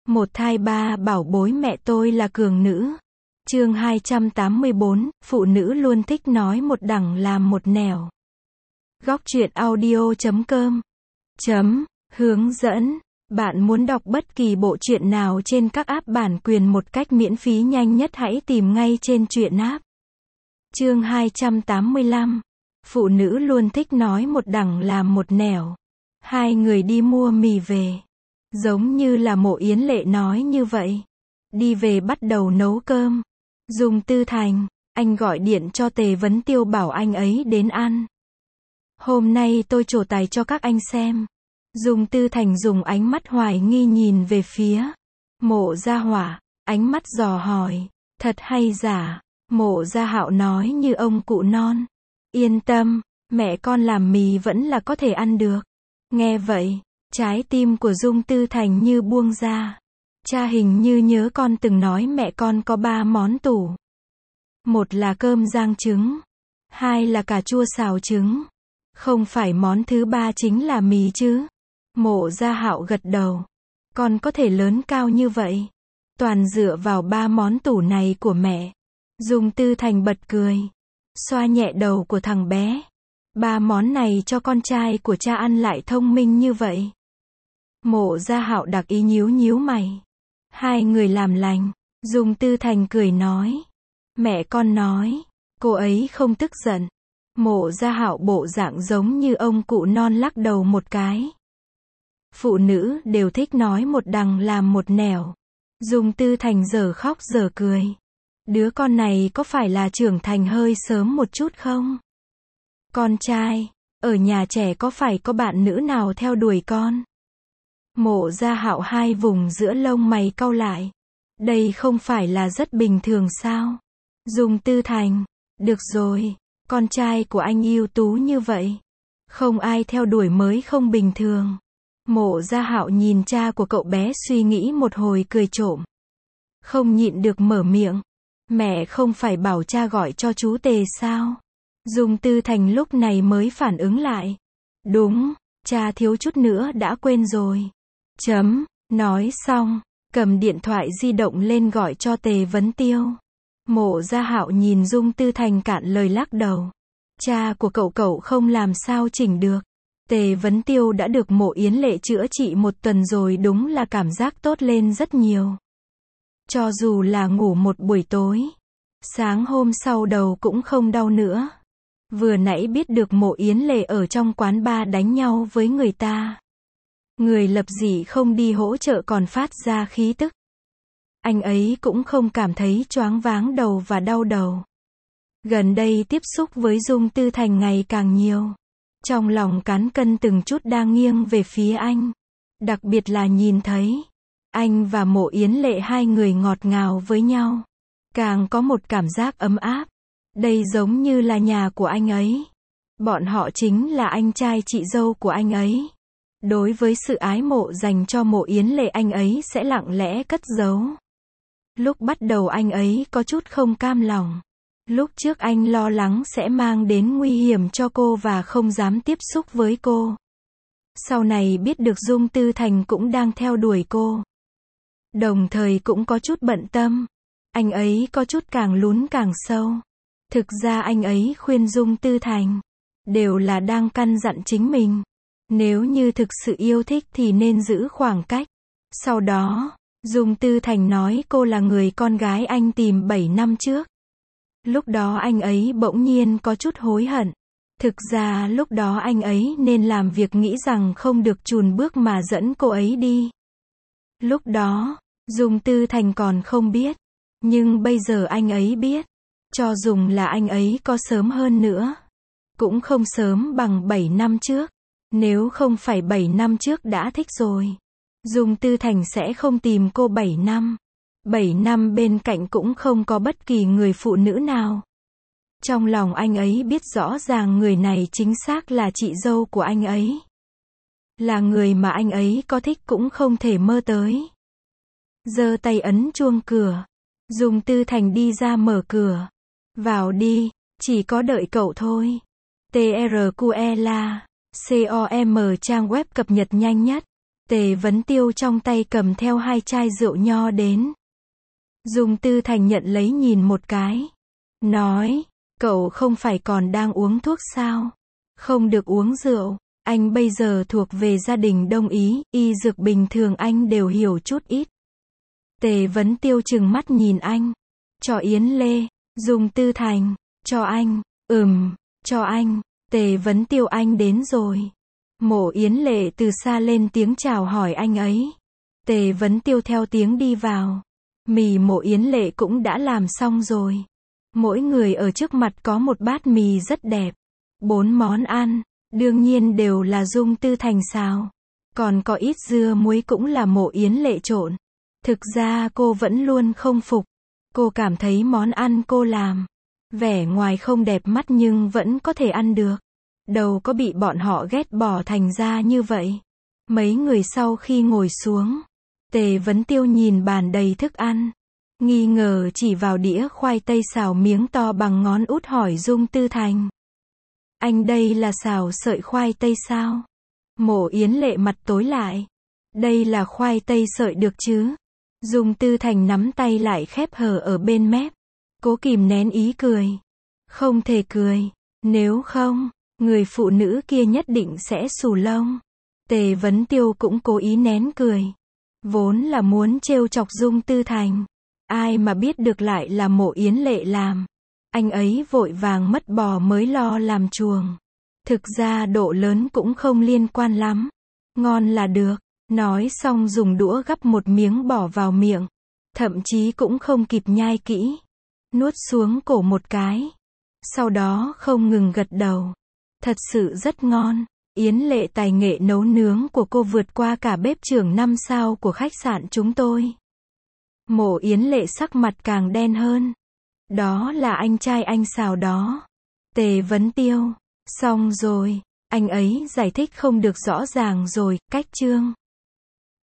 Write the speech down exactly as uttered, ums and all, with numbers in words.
Một thai ba bảo bối mẹ tôi là cường nữ. Chương hai trăm tám mươi bốn, phụ nữ luôn thích nói một đằng làm một nẻo. Góc truyện audio chấm com chấm hướng dẫn. Bạn muốn đọc bất kỳ bộ truyện nào trên các app bản quyền một cách miễn phí nhanh nhất hãy tìm ngay trên truyện app. Chương hai trăm tám mươi lăm. Phụ nữ luôn thích nói một đằng làm một nẻo. Hai người đi mua mì về. Giống như là Mộ Yến Lệ nói như vậy. Đi về bắt đầu nấu cơm. Dung Tư Thành, anh gọi điện cho Tề Vấn Tiêu bảo anh ấy đến ăn. Hôm nay tôi trổ tài cho các anh xem. Dung Tư Thành dùng ánh mắt hoài nghi nhìn về phía Mộ Gia Hỏa, ánh mắt dò hỏi, thật hay giả? Mộ Gia Hạo nói như ông cụ non. Yên tâm, mẹ con làm mì vẫn là có thể ăn được. Nghe vậy, trái tim của Dung Tư Thành như buông ra. Cha hình như nhớ con từng nói mẹ con có ba món tủ. Một là cơm rang trứng. Hai là cà chua xào trứng. Không phải món thứ ba chính là mì chứ? Mộ Gia Hạo gật đầu. Con có thể lớn cao như vậy. Toàn dựa vào ba món tủ này của mẹ. Dung Tư Thành bật cười. Xoa nhẹ đầu của thằng bé. Ba món này cho con trai của cha ăn lại thông minh như vậy. Mộ Gia Hạo đặc ý nhíu nhíu mày. Hai người làm lành. Dung Tư Thành cười nói. Mẹ con nói. Cô ấy không tức giận. Mộ Gia Hạo bộ dạng giống như ông cụ non lắc đầu một cái. Phụ nữ đều thích nói một đằng làm một nẻo. Dung Tư Thành giờ khóc giờ cười. Đứa con này có phải là trưởng thành hơi sớm một chút không? Con trai, ở nhà trẻ có phải có bạn nữ nào theo đuổi con? Mộ Gia Hạo hai vùng giữa lông mày cau lại. Đây không phải là rất bình thường sao? Dung Tư Thành, được rồi, con trai của anh ưu tú như vậy. Không ai theo đuổi mới không bình thường. Mộ Gia Hạo nhìn cha của cậu bé suy nghĩ một hồi cười trộm. Không nhịn được mở miệng. Mẹ không phải bảo cha gọi cho chú Tề sao? Dung Tư Thành lúc này mới phản ứng lại. Đúng, cha thiếu chút nữa đã quên rồi. Chấm, nói xong, cầm điện thoại di động lên gọi cho Tề Vấn Tiêu. Mộ Gia Hạo nhìn Dung Tư Thành cạn lời lắc đầu. Cha của cậu cậu không làm sao chỉnh được. Tề Vấn Tiêu đã được Mộ Yến Lệ chữa trị một tuần rồi, đúng là cảm giác tốt lên rất nhiều. Cho dù là ngủ một buổi tối, sáng hôm sau đầu cũng không đau nữa. Vừa nãy biết được Mộ Yến Lệ ở trong quán bar đánh nhau với người ta. Người lập dị không đi hỗ trợ còn phát ra khí tức. Anh ấy cũng không cảm thấy choáng váng đầu và đau đầu. Gần đây tiếp xúc với Dung Tư Thành ngày càng nhiều. Trong lòng cán cân từng chút đang nghiêng về phía anh. Đặc biệt là nhìn thấy anh và Mộ Yến Lệ hai người ngọt ngào với nhau. Càng có một cảm giác ấm áp. Đây giống như là nhà của anh ấy. Bọn họ chính là anh trai chị dâu của anh ấy. Đối với sự ái mộ dành cho Mộ Yến Lệ, anh ấy sẽ lặng lẽ cất giấu. Lúc bắt đầu anh ấy có chút không cam lòng. Lúc trước anh lo lắng sẽ mang đến nguy hiểm cho cô và không dám tiếp xúc với cô. Sau này biết được Dung Tư Thành cũng đang theo đuổi cô. Đồng thời cũng có chút bận tâm. Anh ấy có chút càng lún càng sâu. Thực ra anh ấy khuyên Dung Tư Thành. Đều là đang căn dặn chính mình. Nếu như thực sự yêu thích thì nên giữ khoảng cách. Sau đó, Dung Tư Thành nói cô là người con gái anh tìm bảy năm trước. Lúc đó anh ấy bỗng nhiên có chút hối hận. Thực ra lúc đó anh ấy nên làm việc nghĩ rằng không được chùn bước mà dẫn cô ấy đi. Lúc đó, Dung Tư Thành còn không biết. Nhưng bây giờ anh ấy biết. Cho dù là anh ấy có sớm hơn nữa. Cũng không sớm bằng bảy năm trước. Nếu không phải bảy năm trước đã thích rồi. Dung Tư Thành sẽ không tìm cô bảy năm. bảy năm bên cạnh cũng không có bất kỳ người phụ nữ nào. Trong lòng anh ấy biết rõ ràng người này chính xác là chị dâu của anh ấy. Là người mà anh ấy có thích cũng không thể mơ tới. Giơ tay ấn chuông cửa. Dung Tư Thành đi ra mở cửa. Vào đi, chỉ có đợi cậu thôi. tê rờ quy e là com trang web cập nhật nhanh nhất. Tề Vấn Tiêu trong tay cầm theo hai chai rượu nho đến. Dung Tư Thành nhận lấy nhìn một cái. Nói, cậu không phải còn đang uống thuốc sao? Không được uống rượu. Anh bây giờ thuộc về gia đình Đông Ý, y dược bình thường anh đều hiểu chút ít. Tề Vấn Tiêu trừng mắt nhìn anh. Cho Yến Lê. Dung Tư Thành. Cho anh. Ừm, cho anh. Tề Vấn Tiêu anh đến rồi. Mộ Yến Lệ từ xa lên tiếng chào hỏi anh ấy. Tề Vấn Tiêu theo tiếng đi vào. Mì Mộ Yến Lệ cũng đã làm xong rồi. Mỗi người ở trước mặt có một bát mì rất đẹp. Bốn món ăn, đương nhiên đều là Dung Tư Thành xào. Còn có ít dưa muối cũng là Mộ Yến Lệ trộn. Thực ra cô vẫn luôn không phục. Cô cảm thấy món ăn cô làm, vẻ ngoài không đẹp mắt nhưng vẫn có thể ăn được. Đâu có bị bọn họ ghét bỏ thành ra như vậy. Mấy người sau khi ngồi xuống, Tề Vấn Tiêu nhìn bàn đầy thức ăn. Nghi ngờ chỉ vào đĩa khoai tây xào miếng to bằng ngón út hỏi Dung Tư Thành. Anh đây là xào sợi khoai tây sao? Mộ Yến Lệ mặt tối lại. Đây là khoai tây sợi được chứ? Dung Tư Thành nắm tay lại khép hờ ở bên mép. Cố kìm nén ý cười. Không thể cười. Nếu không, người phụ nữ kia nhất định sẽ xù lông. Tề Vấn Tiêu cũng cố ý nén cười. Vốn là muốn trêu chọc Dung Tư Thành. Ai mà biết được lại là Mộ Yến Lệ làm. Anh ấy vội vàng mất bò mới lo làm chuồng. Thực ra độ lớn cũng không liên quan lắm. Ngon là được. Nói xong dùng đũa gắp một miếng bỏ vào miệng. Thậm chí cũng không kịp nhai kỹ. Nuốt xuống cổ một cái. Sau đó không ngừng gật đầu. Thật sự rất ngon. Yến Lệ tài nghệ nấu nướng của cô vượt qua cả bếp trưởng năm sao của khách sạn chúng tôi. Mộ Yến Lệ sắc mặt càng đen hơn. Đó là anh trai anh xào đó. Tề Vấn Tiêu. Xong rồi. Anh ấy giải thích không được rõ ràng rồi, cách chương.